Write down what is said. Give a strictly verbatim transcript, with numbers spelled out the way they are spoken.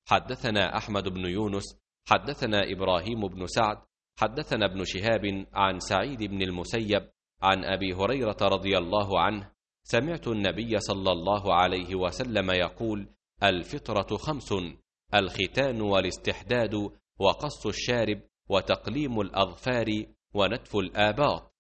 حدثنا أحمد بن يونس حدثنا إبراهيم بن سعد حدثنا ابن شهاب عن سعيد بن المسيب عن أبي هريرة رضي الله عنه: سمعت النبي صلى الله عليه وسلم يقول: الفطرة خمس: الختان والاستحداد وقص الشارب وتقليم الأظفار ونتف الآباط.